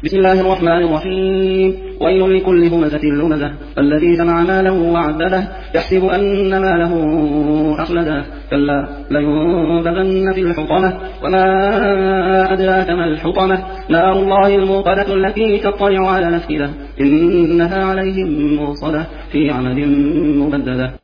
بسم الله الرحمن الرحيم. ويل لكل همزة لمزة الذي جمع ماله وعدده يحسب أن ماله أخلده كلا لينبذن في الحطمة وما أدراك ما الحطمة نار الله الموقدة التي تطلع على الأفئدة إنها عليهم موصدة في عمد ممددة.